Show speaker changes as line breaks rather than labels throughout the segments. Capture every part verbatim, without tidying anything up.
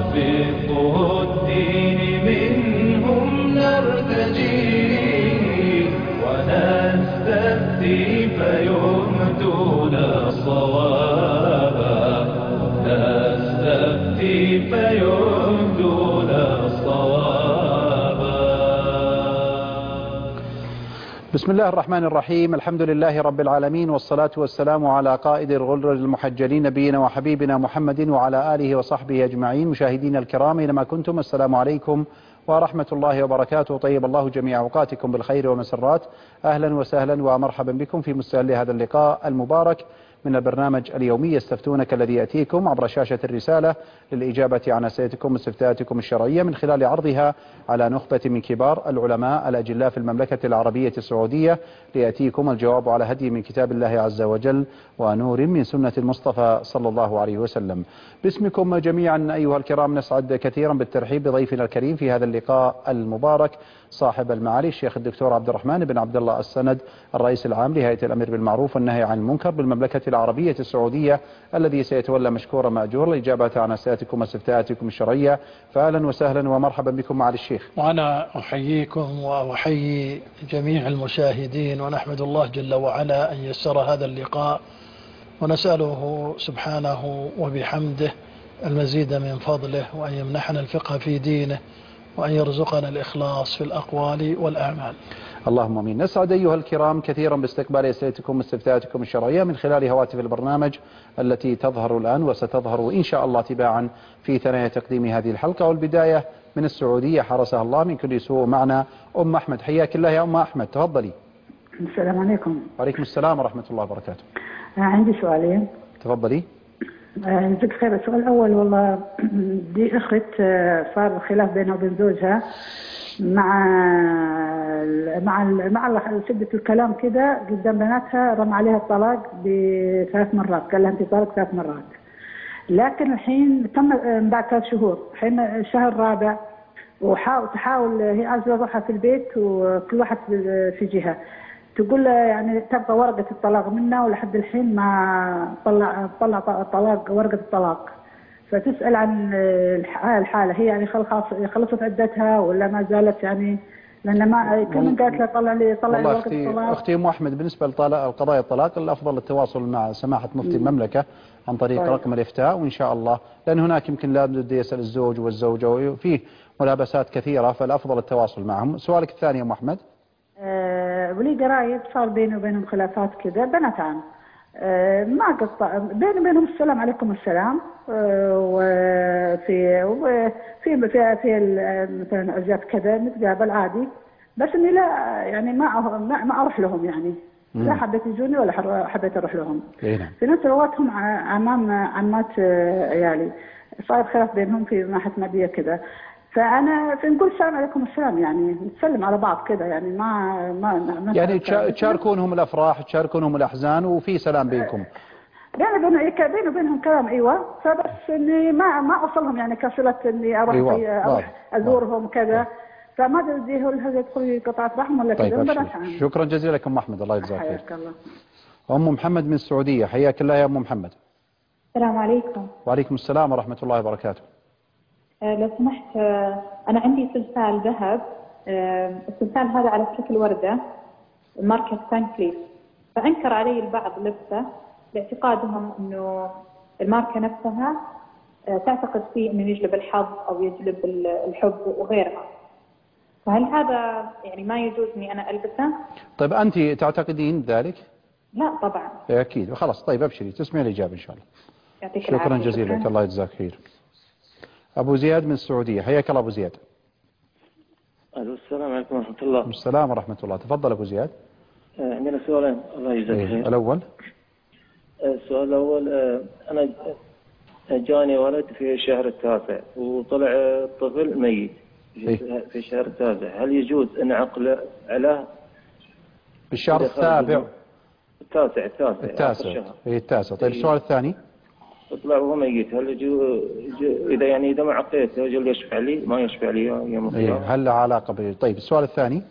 فقه الدين منهم نرتجي ونستفتي فيهدون الصوابا نستفتي فيهدون الصوابا.
بسم الله الرحمن الرحيم. الحمد لله رب العالمين، والصلاة والسلام على قائد الغر المحجلين نبينا وحبيبنا محمد وعلى آله وصحبه أجمعين. مشاهدينا الكرام أينما كنتم، السلام عليكم ورحمة الله وبركاته. طيب الله جميع أوقاتكم بالخير والمسرات. أهلا وسهلا ومرحبا بكم في مستهل هذا اللقاء المبارك من البرنامج اليومي يستفتونك، الذي يأتيكم عبر شاشة الرسالة للإجابة عن أسئلتكم واستفتاءاتكم الشرعية من خلال عرضها على نخبة من كبار العلماء الأجلاء في المملكة العربية السعودية، ليأتيكم الجواب على هدي من كتاب الله عز وجل ونور من سنة المصطفى صلى الله عليه وسلم. باسمكم جميعا أيها الكرام نسعد كثيرا بالترحيب بضيفنا الكريم في هذا اللقاء المبارك، صاحب المعالي الشيخ الدكتور عبد الرحمن بن عبد الله السند، الرئيس العام لهيئة الأمر بالمعروف والنهي عن المنكر بالمملكة العربية السعودية، الذي سيتولى مشكورا مأجورا الإجابة عن أسئلتكم واستفتاءاتكم الشرعية. فأهلا وسهلا ومرحبا بكم معالي الشيخ.
وأنا أحييكم وأحيي جميع المشاهدين، ونحمد الله جل وعلا أن يسر هذا اللقاء، ونسأله سبحانه وبحمده المزيد من فضله، وأن يمنحنا الفقه في دينه، وأن يرزقنا الإخلاص في الأقوال والأعمال.
اللهم امين. نسعد ايها الكرام كثيرا باستقبال اسئلتكم واستفتاءاتكم الشرعيه من خلال هواتف البرنامج التي تظهر الان وستظهر ان شاء الله تباعا في ثنايا تقديم هذه الحلقه. والبدايه من السعوديه حرسها الله من كل سوء معنا ام احمد. حياك الله يا ام احمد، تفضلي.
السلام عليكم.
وعليكم السلام ورحمه الله وبركاته.
عندي سؤالين.
تفضلي.
جزاك خير. السؤال الاول، والله دي اخت صار خلاف بينها وبين زوجها مع مع مع شدة الكلام كده قدام بناتها، رمى عليها الطلاق بثلاث مرات، قال لها انت طالق ثلاث مرات. لكن الحين تم بعد ثلاث شهور، الحين الشهر الرابع، وحاول تحاول هي عازله روحها في البيت وكل واحد في جهه، تقول يعني تبقى ورقه الطلاق منا، ولحد الحين ما طلع طلع الطلاق ورقه الطلاق. فتسأل عن الحالة، هي يعني خلاص خلصت عدتها ولا ما زالت؟ يعني لأن ما كمان قالت لها طلع لي طلع لي ورقة الطلاق.
أختي أم أحمد، بالنسبة لقضايا الطلاق الأفضل التواصل مع سماحة مفتي المملكة عن طريق طيب. رقم الإفتاء، وإن شاء الله، لأن هناك يمكن لابد يسأل الزوج والزوجة وفيه ملابسات كثيرة، فالأفضل التواصل معهم. سؤالك الثاني يا أم أحمد.
أه ولي قرايب صار بيني وبينهم خلافات كذا، بنات عم أه ما قطع بيني وبينهم السلام عليكم السلام، أه وفي وفي في في مثلا عزات كذا نتقابل عادي، بس اني لا يعني ما ما اروح لهم، يعني مم. لا حبيت يجوني ولا حبيت اروح لهم.
إيه.
في نفس الوقت هم عمام عمات عيالي، صار خلاف بينهم في ناحيه ماديه كذا، فأنا نقول السلام عليكم السلام، يعني نتسلم على بعض كذا، يعني ما ما, ما
يعني تشاركونهم الأفراح، تشاركونهم الأحزان، وفي سلام بينكم.
بيني وبين بيني وبينهم كلام، أيوة، فبس إني ما ما أوصلهم يعني كصلة إني أروح أيوة. أروح أزورهم كذا، فما أدري هل هذا يدخل قطعة رحم ولا
طيب
كذا.
شكرا جزيلا لكم أحمد، الله يجزاك خير.
حياك الله.
أم محمد من السعودية، حياك الله يا أم محمد.
السلام عليكم.
وعليكم السلام ورحمة الله وبركاته.
لو سمحت، أنا عندي سلسال ذهب، السلسال هذا على شكل وردة ماركة فان كليف، فأنكر علي البعض لبسه باعتقادهم أنه الماركة نفسها تعتقد فيه أنه يجلب الحظ أو يجلب الحب وغيرها، فهل هذا يعني ما يجوز أني أنا ألبسه؟
طيب أنت تعتقدين ذلك؟
لا طبعا.
أكيد. خلاص طيب أبشري، تسمعي الإجابة إن شاء الله.
يعطيك
شكرا
العافية.
جزيلا لك، الله يجزاك خير. أبو زياد من السعودية، حياك الله أبو زياد.
ألو، السلام عليكم ورحمة الله.
السلام ورحمة الله. تفضل أبو زياد.
آه عندنا سؤالين، الله يجزاك خير.
إيه. الأول.
آه السؤال الأول، آه أنا جاني ولد في الشهر التاسع وطلع طفل ميت
إيه؟
في الشهر التاسع، هل يجوز أن أعقل عليه
بالشهر السابع؟
التاسع التاسع
التاسع إيه التاسع. طيب السؤال الثاني.
يطلع وهو ميت، هل يجو إذا يعني إذا ما عقيته هل يشفع لي ما يشفع لي يوم القيامة؟
إيه هل له علاقة ب... طيب السؤال الثاني.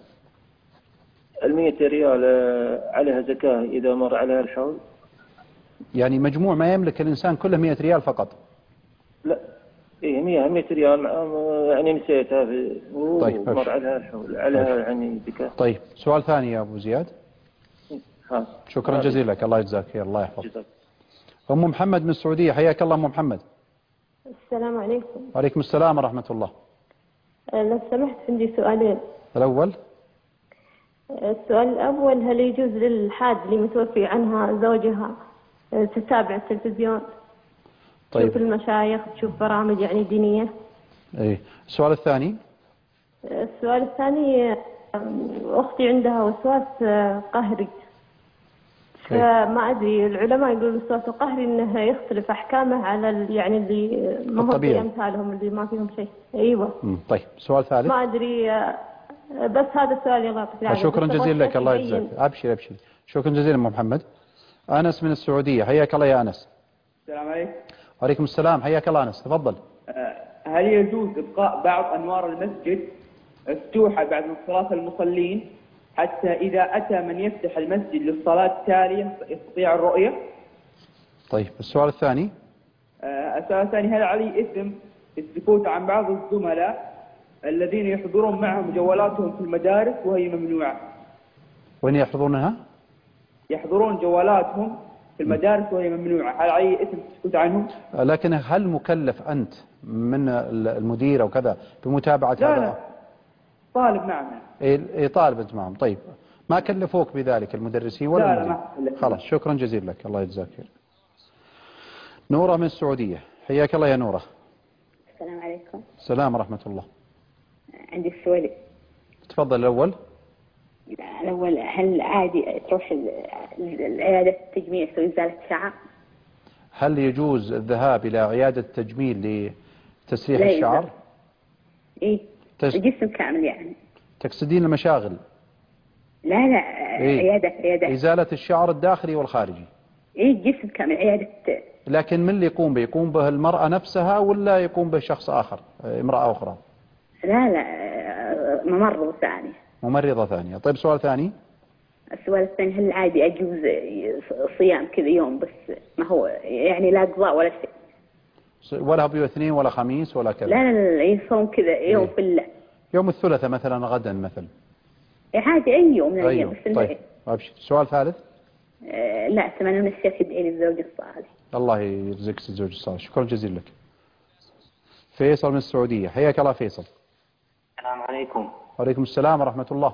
المية ريال عليها زكاة إذا مر عليها الحول؟
يعني مجموع ما يملك الإنسان كله مئة ريال فقط؟
لا إيه مية مية ريال يعني نسيتها في
طيب
ومر عليها الحول عليها
طيب.
يعني زكاة.
طيب سؤال ثاني يا أبو زياد.
ها.
شكرا
ها.
جزيلا لك، الله يجزاك خير، الله يحفظك.
جزاك.
أم محمد من السعودية، حياك الله أم محمد.
السلام عليكم.
وعليكم السلام ورحمة الله.
لو سمحت عندي سؤالين.
الأول.
السؤال الأول، هل يجوز للحاد اللي متوفي عنها زوجها تتابع التلفزيون؟
طيب.
تشوف المشايخ، تشوف برامج يعني دينية.
إيه. السؤال الثاني.
السؤال الثاني، أختي عندها وسواس قهري، فما أدري العلماء يقولون الوسواس القهري إنه يختلف أحكامه على ال- يعني اللي ما هو زي أمثالهم اللي ما فيهم شيء. أيوة.
مم. طيب سؤال ثالث.
ما أدري، بس هذا السؤال يغطي العالم.
شكرا جزيلا لك، الله يجزاك. أبشر أبشر. شكرا جزيلا أم محمد. أنس من السعودية، حياك الله يا أنس.
السلام عليكم.
وعليكم السلام، حياك الله أنس، تفضل.
هل يجوز إبقاء بعض أنوار المسجد مفتوحة بعد صلاة المصلين حتى إذا أتى من يفتح المسجد للصلاة التالية يستطيع الرؤية؟
طيب السؤال الثاني.
السؤال الثاني، هل علي إثم السكوت عن بعض الزملاء الذين يحضرون معهم جوالاتهم في المدارس وهي ممنوعة؟
وين يحفظونها؟
يحضرون جوالاتهم في المدارس وهي ممنوعة، هل علي إثم السكوت عنهم؟
لكن هل مكلف أنت من المدير أو كذا بمتابعة
لا
هذا؟
لا طالب نعم.
إيه طالب أنت معهم. طيب ما كلفوك بذلك المدرسين ولا
لا
المدير؟
لا ما
خلاص شكرا جزيلا لك، الله يجزاك خير. نورة من السعودية، حياك الله يا نورة.
السلام عليكم.
السلام ورحمة الله.
عندي سؤال.
تفضل. الأول.
الأول، هل عادي تروح العيادة التجميل تسوي إزالة شعر؟
هل يجوز الذهاب إلى عيادة تجميل لتسريح
لا
الشعر؟
يزال. إيه
تس...
جسم كامل يعني.
تقصدين المشاغل؟
لا لا
إيه؟
عيادة عيادة
إزالة الشعر الداخلي والخارجي.
إيه جسم كامل عيادة.
لكن من اللي يقوم به؟ يقوم به المرأة نفسها ولا يقوم به شخص آخر، امرأة أخرى؟
لا لا ممرضة ثانية.
ممرضة ثانية. طيب سؤال ثاني.
السؤال الثاني، هل عادي أجوز صيام كذا يوم بس ما هو يعني لا قضاء ولا شيء؟
ولا هو اثنين ولا خميس ولا كذا؟
لا لا لا يصوم كذا يوم
إيه؟
في الله.
يوم الثلاثاء مثلا، غدا مثلا.
عادي أي يوم من الأيام.
أيوه. طيب أبشر. سؤال ثالث.
آه لا أتمنى من الشيخ يدعي لي الزوج الصالح.
الله يرزقك الزوج الصالح. شكرا جزيلا لك. فيصل من السعودية، حياك الله فيصل.
السلام عليكم.
وعليكم السلام ورحمة الله.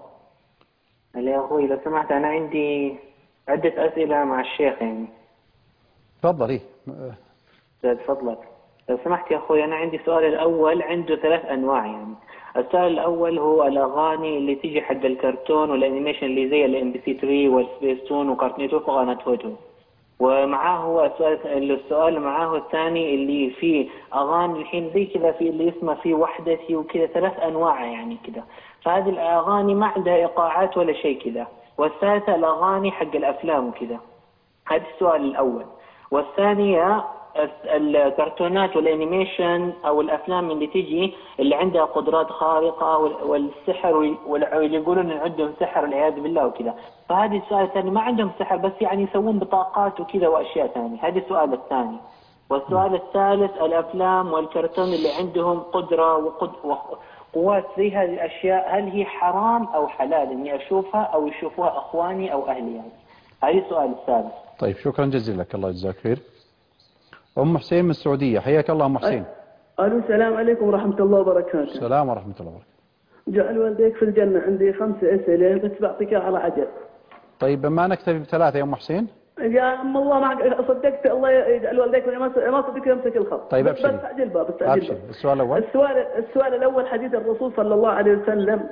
يا أخوي لو سمحت أنا عندي عدة أسئلة مع الشيخ يعني.
تفضل. إيه
زاد فضلك. لو سمحت يا أخوي أنا عندي سؤال الأول عنده ثلاث أنواع يعني. السؤال الأول هو الأغاني اللي تيجي حق الكرتون والأنيميشن اللي زي الام بي سي ثري والسبيستون وكارتون نتورك وقناة هوتو. ومعاه هو السؤال السؤال معاه الثاني اللي فيه أغاني الحين زي كذا في اللي اسمه في وحدتي وكذا، ثلاث أنواع يعني كذا. فهذه الأغاني ما عندها إيقاعات ولا شيء كذا. والثالثة الأغاني حق الأفلام وكذا. هذا السؤال الأول. والثانية الكرتونات والانيميشن او الافلام اللي تجي اللي عندها قدرات خارقه والسحر واللي يقولون ان عندهم سحر والعياذ بالله وكذا. فهذه السؤال الثاني، ما عندهم سحر بس يعني يسوون بطاقات وكذا واشياء ثانيه. هذا السؤال الثاني. والسؤال الثالث الافلام والكرتون اللي عندهم قدره وقد وقوات زي هذه الاشياء، هل هي حرام او حلال اني اشوفها او يشوفوها اخواني او اهلي يعني. هذا السؤال الثالث.
طيب شكرا جزيلا لك، الله يجزاك خير. أم حسين من السعودية، حياك الله أم حسين.
ألو السلام عليكم ورحمة الله وبركاته.
السلام ورحمة الله وبركاته.
جعل والديك في الجنة. عندي خمس أسئلة بس بعطيك على عجل.
طيب ما نكتفي بثلاثة يا أم حسين؟
يا أم الله معك صدقت، الله يجعل والديك ما صدق يمسك الخط.
طيب أبشري.
بس عجل باب بس
عجل باب. السؤال الأول.
السؤال السؤال الأول حديث الرسول صلى الله عليه وسلم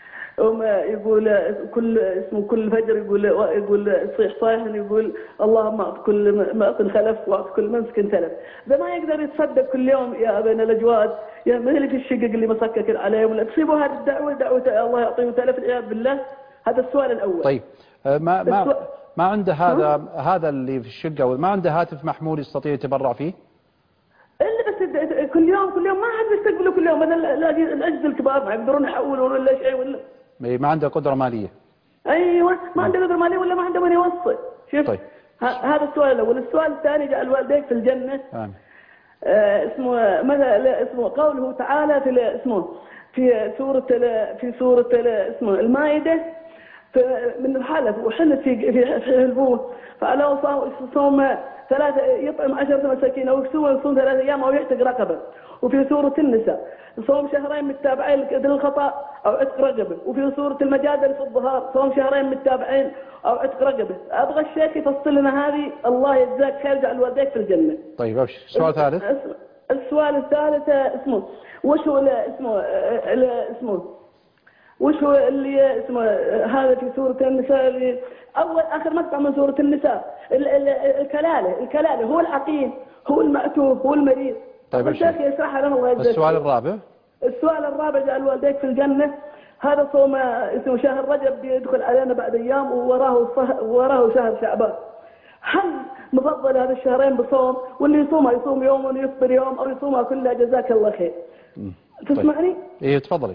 يقول كل اسمه كل فجر يقول يقول يصيح صايح يقول اللهم اعط كل مأت خلف واعط كل ممسك تلف. ده ما يقدر يتصدق كل يوم يا ابن الاجواد، يا مثلك الشقق اللي مسكك عليهم ولا تصيبوا هذه الدعوه دعوه الله يعطيه تلف والعياذ بالله. هذا السؤال الاول.
طيب ما ما ما عنده هذا هذا اللي في الشقه ما عنده هاتف محمول يستطيع يتبرع فيه؟
اللي بس كل يوم كل يوم ما حد بيستقبله كل يوم. انا الاجهزه الكبار ما يقدرون يحولون ولا شيء ولا
ما عنده قدرة مالية.
ايوه ما عنده قدرة مالية ولا ما عنده من يوصل. شوف
طيب.
هذا السؤال الاول. السؤال الثاني جعل والديك في الجنة.
آمين.
آه، اسمه مثلا اسمه قوله تعالى في اسمه في سورة في سورة اسمه المائدة من الحلف وحلف في في حلفوه فلو صوم ثلاثة يطعم عشرة مساكين أو يصوم يصوم ثلاثة أيام أو يعتق رقبة. وفي سورة النساء صوم شهرين متتابعين للخطأ أو عتق رقبة. وفي سورة المجادل في الظهار صوم شهرين متتابعين أو عتق رقبة. أبغى الشيخ يفصل لنا هذه، الله يجزاك خير، جعل والديك في الجنة.
طيب أبشر. السؤال الثالث.
السؤال الثالث اسمه وش هو اسمه اسمه وش هو اللي اسمه هذا في سورة النساء اللي أول آخر مقطع من سورة النساء الكلالة الكلالة هو العقيم هو المأتوب هو المريض.
طيب
الشيخ يشرحها لنا الله يجزاك.
السؤال الرابع.
السؤال الرابع جعل والديك في الجنة. هذا صوم اسمه شهر رجب بيدخل علينا بعد أيام ووراه وراه شهر شعبان. هل نفضل هذا الشهرين بصوم واللي يصومها يصوم يوم ويفطر يوم أو يصومها كلها جزاك الله خير؟ تسمعني؟
إيه تفضلي.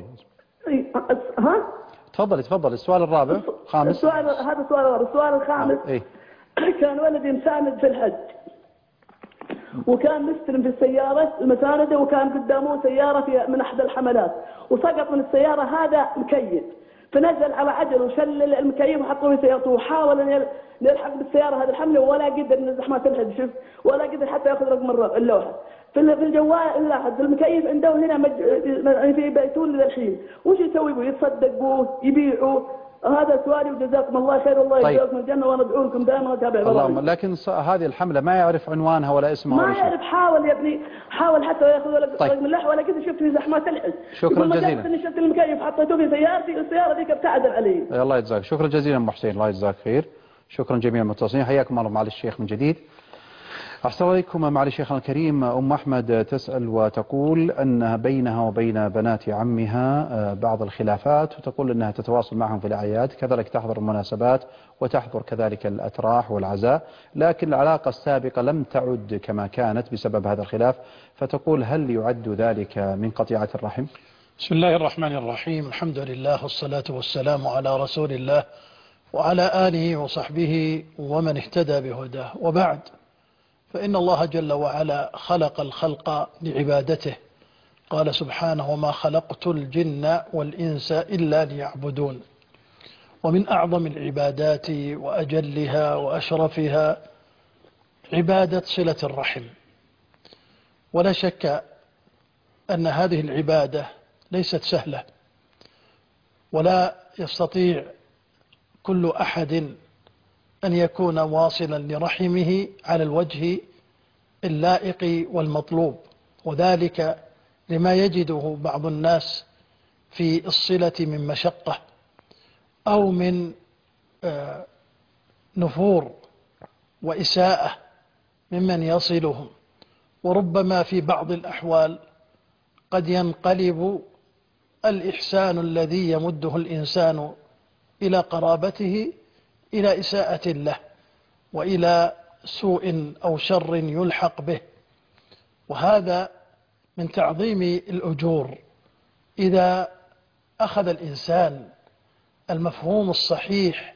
ها؟
تفضلي تفضلي. السؤال الرابع خامس.
السؤال هذا السؤال الرابع. السؤال الخامس
إيه؟
كان ولدي مساند في الحج وكان مستلم في السيارة المساندة وكان قدامه سيارة في من أحد الحملات وسقط من السيارة هذا مكيف فنزل على عجل وشل المكيف وحطه في سيارته وحاول أن يلحق بالسيارة هذه الحملة ولا قدر من زحمة الحج شوف ولا قدر حتى يأخذ رقم اللوحة في الجوال لاحظ المكيف عنده هنا مج... في بيتون للحين وش يسوي يتصدقوا يبيعوا. هذا سؤالي وجزاكم الله خير والله
طيب.
يجزاكم الجنة وانا ادعو لكم دائما واتابع
اللهم. لكن هذه الحملة ما يعرف عنوانها ولا اسمها
ما يعرف. حاول يا ابني حاول حتى ياخذ رقم طيب. اللوحة ولا كذا شفت في زحمات الحج.
شكرا جزيلا.
اني شفت المكيف حطيته في سيارتي السيارة ذيك ابتعدل علي.
الله يجزاك. شكرا جزيلا ام حسين الله يجزاك خير. شكرا جميع المتصلين. حياكم الله معالي الشيخ من جديد. أحسن عليكم معالي شيخنا الكريم. أم أحمد تسأل وتقول أن بينها وبين بنات عمها بعض الخلافات وتقول أنها تتواصل معهم في الأعياد كذلك تحضر المناسبات وتحضر كذلك الأتراح والعزاء لكن العلاقة السابقة لم تعد كما كانت بسبب هذا الخلاف فتقول هل يعد ذلك من قطيعة الرحم؟
بسم الله الرحمن الرحيم. الحمد لله والصلاة والسلام على رسول الله وعلى آله وصحبه ومن اهتدى بهداه وبعد. فإن الله جل وعلا خلق الخلق لعبادته قال سبحانه وما خلقت الجن والإنس إلا ليعبدون. ومن أعظم العبادات وأجلها وأشرفها عبادة صلة الرحم. ولا شك أن هذه العبادة ليست سهلة ولا يستطيع كل أحد أن يكون واصلا لرحمه على الوجه اللائق والمطلوب وذلك لما يجده بعض الناس في الصلة من مشقة أو من نفور وإساءة ممن يصلهم وربما في بعض الأحوال قد ينقلب الإحسان الذي يمده الإنسان إلى قرابته إلى إساءة له وإلى سوء أو شر يلحق به. وهذا من تعظيم الأجور إذا أخذ الإنسان المفهوم الصحيح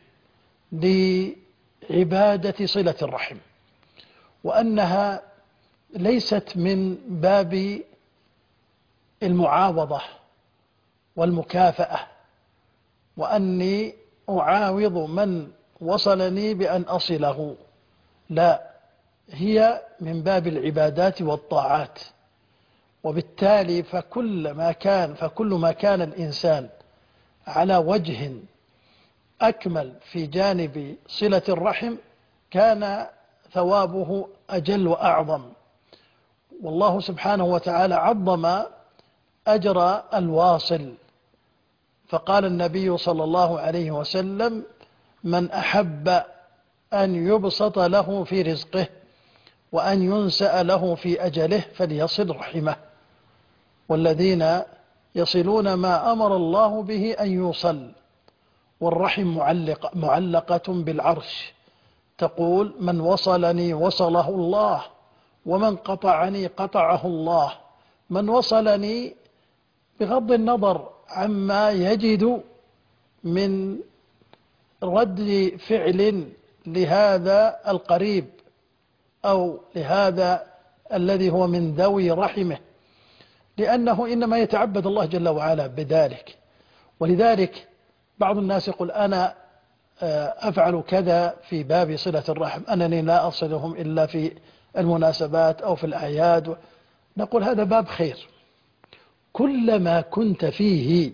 لعبادة صلة الرحم وأنها ليست من باب المعاوضة والمكافأة وأني أعاوض من وصلني بأن أصله، لا، هي من باب العبادات والطاعات. وبالتالي فكل ما كان فكل ما كان الإنسان على وجه أكمل في جانب صلة الرحم كان ثوابه أجل وأعظم. والله سبحانه وتعالى عظم أجر الواصل، فقال النبي صلى الله عليه وسلم: من أحب أن يبسط له في رزقه وأن ينسأ له في أجله فليصل رحمه. والذين يصلون ما أمر الله به أن يوصل. والرحم معلق معلقة بالعرش، تقول: من وصلني وصله الله، ومن قطعني قطعه الله. من وصلني بغض النظر عما يجد من رد فعل لهذا القريب أو لهذا الذي هو من ذوي رحمه، لأنه إنما يتعبد الله جل وعلا بذلك. ولذلك بعض الناس يقول أنا أفعل كذا في باب صلة الرحم، أنني لا أصلهم إلا في المناسبات أو في الأعياد. نقول هذا باب خير، كلما كنت فيه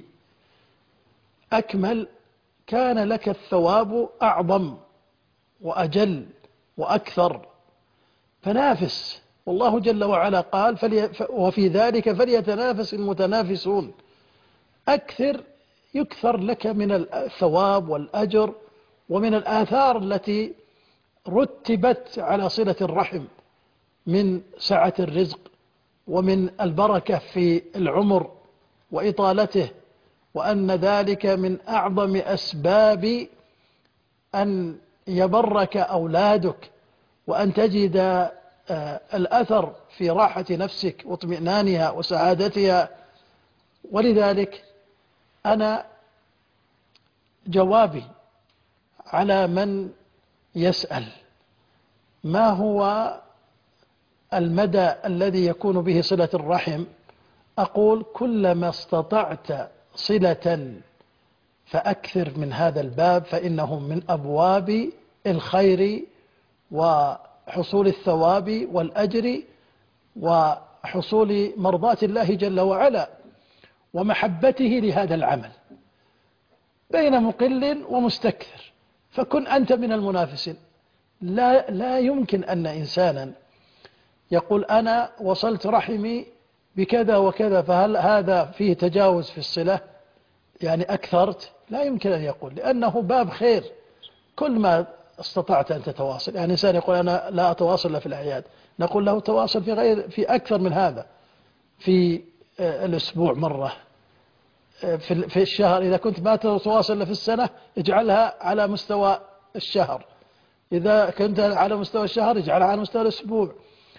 أكمل كان لك الثواب أعظم وأجل وأكثر، فنافس. والله جل وعلا قال فلي وفي ذلك فليتنافس المتنافسون. أكثر يكثر لك من الثواب والأجر ومن الآثار التي رتبت على صلة الرحم من سعة الرزق ومن البركة في العمر وإطالته، وأن ذلك من أعظم أسباب أن يبرك أولادك وأن تجد الأثر في راحة نفسك واطمئنانها وسعادتها. ولذلك أنا جوابي على من يسأل ما هو المدى الذي يكون به صلة الرحم، أقول كلما استطعت صلة فأكثر من هذا الباب، فإنه من أبواب الخير وحصول الثواب والأجر وحصول مرضاة الله جل وعلا ومحبته لهذا العمل بين مقل ومستكثر. فكن أنت من المنافسين. لا, لا يمكن أن إنسانا يقول أنا وصلت رحمي بكذا وكذا فهل هذا فيه تجاوز في الصلة، يعني أكثرت؟ لا يمكن أن يقول، لأنه باب خير. كل ما استطعت أن تتواصل، يعني إنسان يقول أنا لا أتواصل إلا في الأعياد، نقول له تواصل في غير في أكثر من هذا، في الأسبوع مرة، في في الشهر. إذا كنت ما تتواصل إلا في السنة اجعلها على مستوى الشهر، إذا كنت على مستوى الشهر اجعلها على مستوى الأسبوع.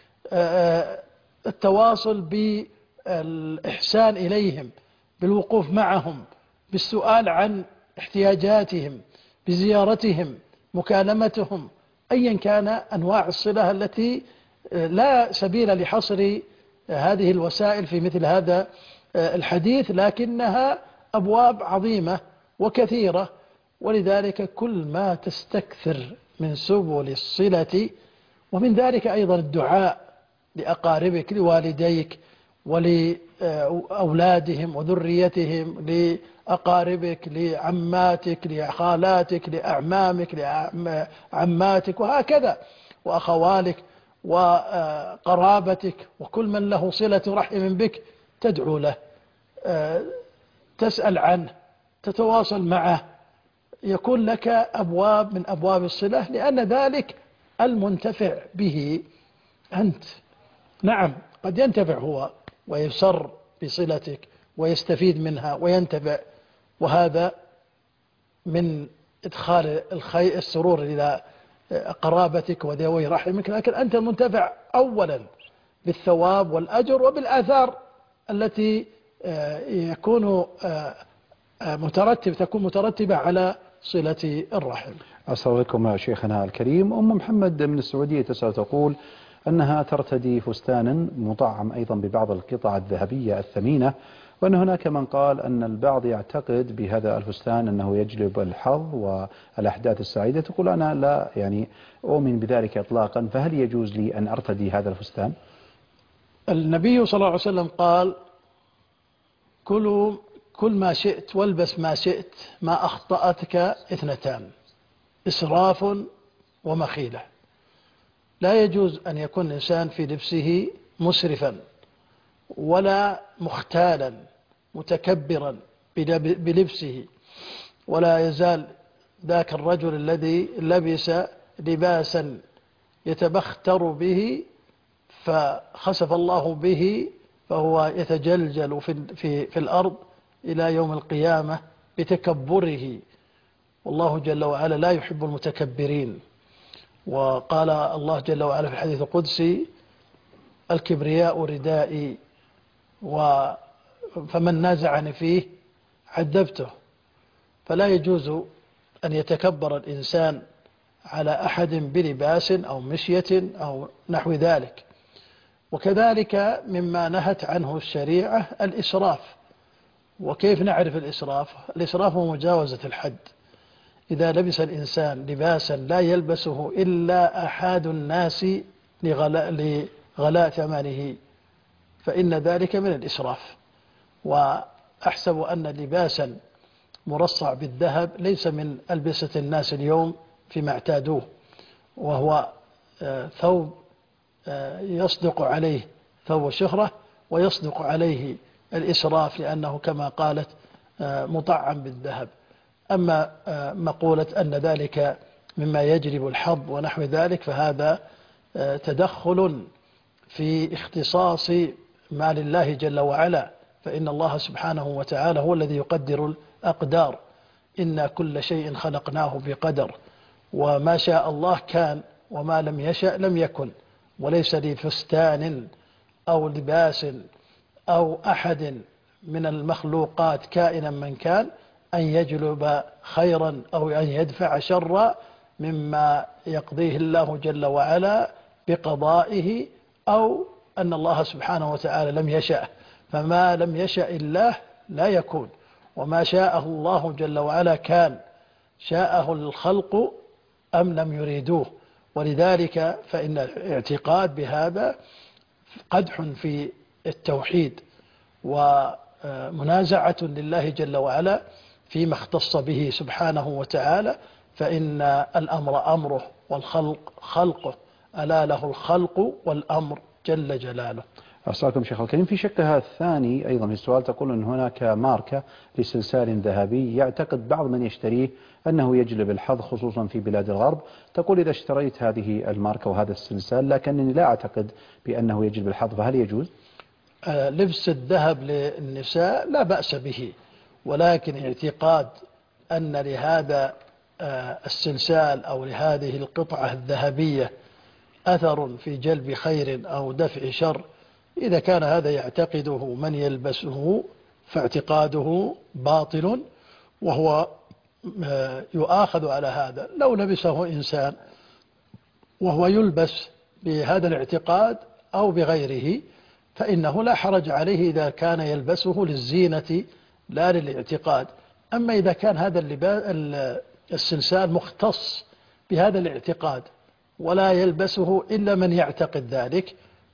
التواصل بالإحسان إليهم، بالوقوف معهم، بالسؤال عن احتياجاتهم، بزيارتهم، مكالمتهم، أيا كان أنواع الصلة التي لا سبيل لحصر هذه الوسائل في مثل هذا الحديث، لكنها أبواب عظيمة وكثيرة. ولذلك كل ما تستكثر من سبل الصلة، ومن ذلك أيضا الدعاء لأقاربك، لوالديك ولأولادهم وذريتهم، لأقاربك، لعماتك، لخالاتك، لأعمامك، لعماتك، وهكذا، وأخوالك وقرابتك، وكل من له صلة رحم بك تدعو له، تسأل عنه، تتواصل معه، يكون لك أبواب من أبواب الصلة، لأن ذلك المنتفع به أنت. نعم قد ينتفع هو ويسر بصلتك ويستفيد منها وينتفع، وهذا من إدخال الخير السرور إلى قرابتك وذوي رحمك، لكن أنت المنتفع أولا بالثواب والأجر وبالآثار التي يكون مترتب تكون مترتبة على صلة الرحم.
أسأل عليكم شيخنا الكريم. أم محمد من السعودية تسأل تقول أنها ترتدي فستانا مطعم أيضا ببعض القطع الذهبية الثمينة، وأن هناك من قال أن البعض يعتقد بهذا الفستان أنه يجلب الحظ والأحداث السعيدة. تقول أنا لا يعني أؤمن بذلك إطلاقا، فهل يجوز لي أن أرتدي هذا الفستان؟
النبي صلى الله عليه وسلم قال كلوا كل ما شئت والبس ما شئت، ما أخطأتك اثنتان، إسراف ومخيلة. لا يجوز أن يكون الإنسان في لبسه مسرفا ولا مختالا متكبرا بلبسه، ولا يزال ذاك الرجل الذي لبس لباسا يتبختر به فخسف الله به فهو يتجلجل في, في, في الأرض إلى يوم القيامة بتكبره، والله جل وعلا لا يحب المتكبرين. وقال الله جل وعلا في الحديث القدسي الكبرياء ردائي فمن نازعني فيه عذبته. فلا يجوز أن يتكبر الإنسان على أحد بلباس أو مشية أو نحو ذلك. وكذلك مما نهت عنه الشريعة الإسراف. وكيف نعرف الإسراف؟ الإسراف هو مجاوزة الحد. إذا لبس الإنسان لباسا لا يلبسه إلا أحد الناس لغلاء, لغلاء ثمنه فإن ذلك من الإسراف. وأحسب أن لباسا مرصع بالذهب ليس من ألبسة الناس اليوم فيما اعتادوه، وهو ثوب يصدق عليه ثوب الشهرة ويصدق عليه الإسراف، لأنه كما قالت مطعم بالذهب. أما مقولة أن ذلك مما يجلب الحظ ونحو ذلك فهذا تدخل في اختصاص ما لله جل وعلا، فإن الله سبحانه وتعالى هو الذي يقدر الأقدار. إن كل شيء خلقناه بقدر، وما شاء الله كان وما لم يشأ لم يكن. وليس لفستان أو لباس أو أحد من المخلوقات كائنا من كان أن يجلب خيرا أو أن يدفع شرا مما يقضيه الله جل وعلا بقضائه، أو أن الله سبحانه وتعالى لم يشأ. فما لم يشأ الله لا يكون، وما شاءه الله جل وعلا كان. شاءه الخلق أم لم يريدوه. ولذلك فإن الاعتقاد بهذا قدح في التوحيد ومنازعة لله جل وعلا فيما اختص به سبحانه وتعالى، فإن الأمر أمره والخلق خلقه، ألا له الخلق والأمر جل جلاله.
أرسلكم شيخ الكريم في شقها الثاني أيضا في السؤال تقول أن هناك ماركة لسلسال ذهبي يعتقد بعض من يشتريه أنه يجلب الحظ خصوصا في بلاد الغرب. تقول إذا اشتريت هذه الماركة وهذا السلسال لكنني لا أعتقد بأنه يجلب الحظ، فهل يجوز؟
آه لبس الذهب للنساء لا بأس به، ولكن اعتقاد أن لهذا آه السلسال أو لهذه القطعة الذهبية أثر في جلب خير أو دفع شر، إذا كان هذا يعتقده من يلبسه فاعتقاده باطل وهو يؤاخذ على هذا. لو لبسه إنسان وهو يلبس بهذا الاعتقاد أو بغيره فإنه لا حرج عليه إذا كان يلبسه للزينة لا للاعتقاد. أما إذا كان هذا السلسال مختص بهذا الاعتقاد ولا يلبسه إلا من يعتقد ذلك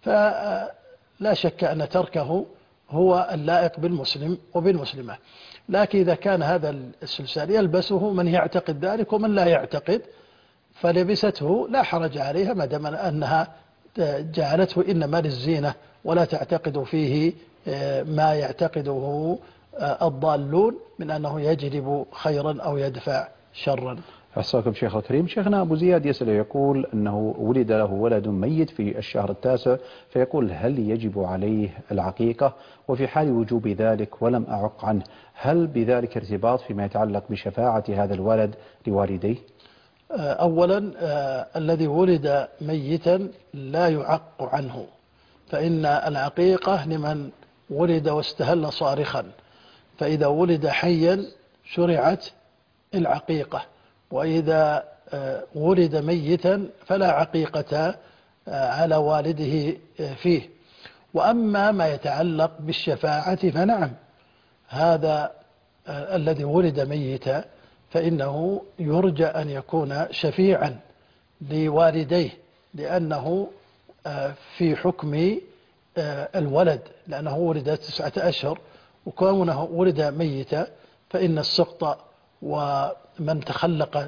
فلا شك أن تركه هو اللائق بالمسلم وبالمسلمة. لكن إذا كان هذا السلسال يلبسه من يعتقد ذلك ومن لا يعتقد فلبسته لا حرج عليها ما دام أنها جعلته إنما للزينة ولا تعتقد فيه ما يعتقده الضالون من أنه يجلب خيرا أو يدفع شرا.
أحسنكم شيخ الكريم. شيخنا أبو زياد يسأل يقول أنه ولد له ولد ميت في الشهر التاسع، فيقول هل يجب عليه العقيقة؟ وفي حال وجوب ذلك ولم أعق عنه هل بذلك ارتباط فيما يتعلق بشفاعة هذا الولد لوالديه؟
أولا الذي ولد ميتا لا يعق عنه، فإن العقيقة لمن ولد واستهل صارخا، فإذا ولد حيا شرعت العقيقة، وإذا ولد ميتا فلا عقيقة على والده فيه. وأما ما يتعلق بالشفاعة فنعم، هذا الذي ولد ميتا فإنه يرجى أن يكون شفيعا لوالديه، لأنه في حكم الولد، لأنه ولد تسعة أشهر، وكونه ولد ميتا فإن السقط ومن تخلق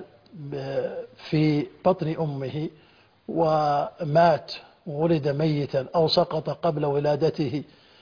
في بطن أمه ومات وولد ميتا أو سقط قبل ولادته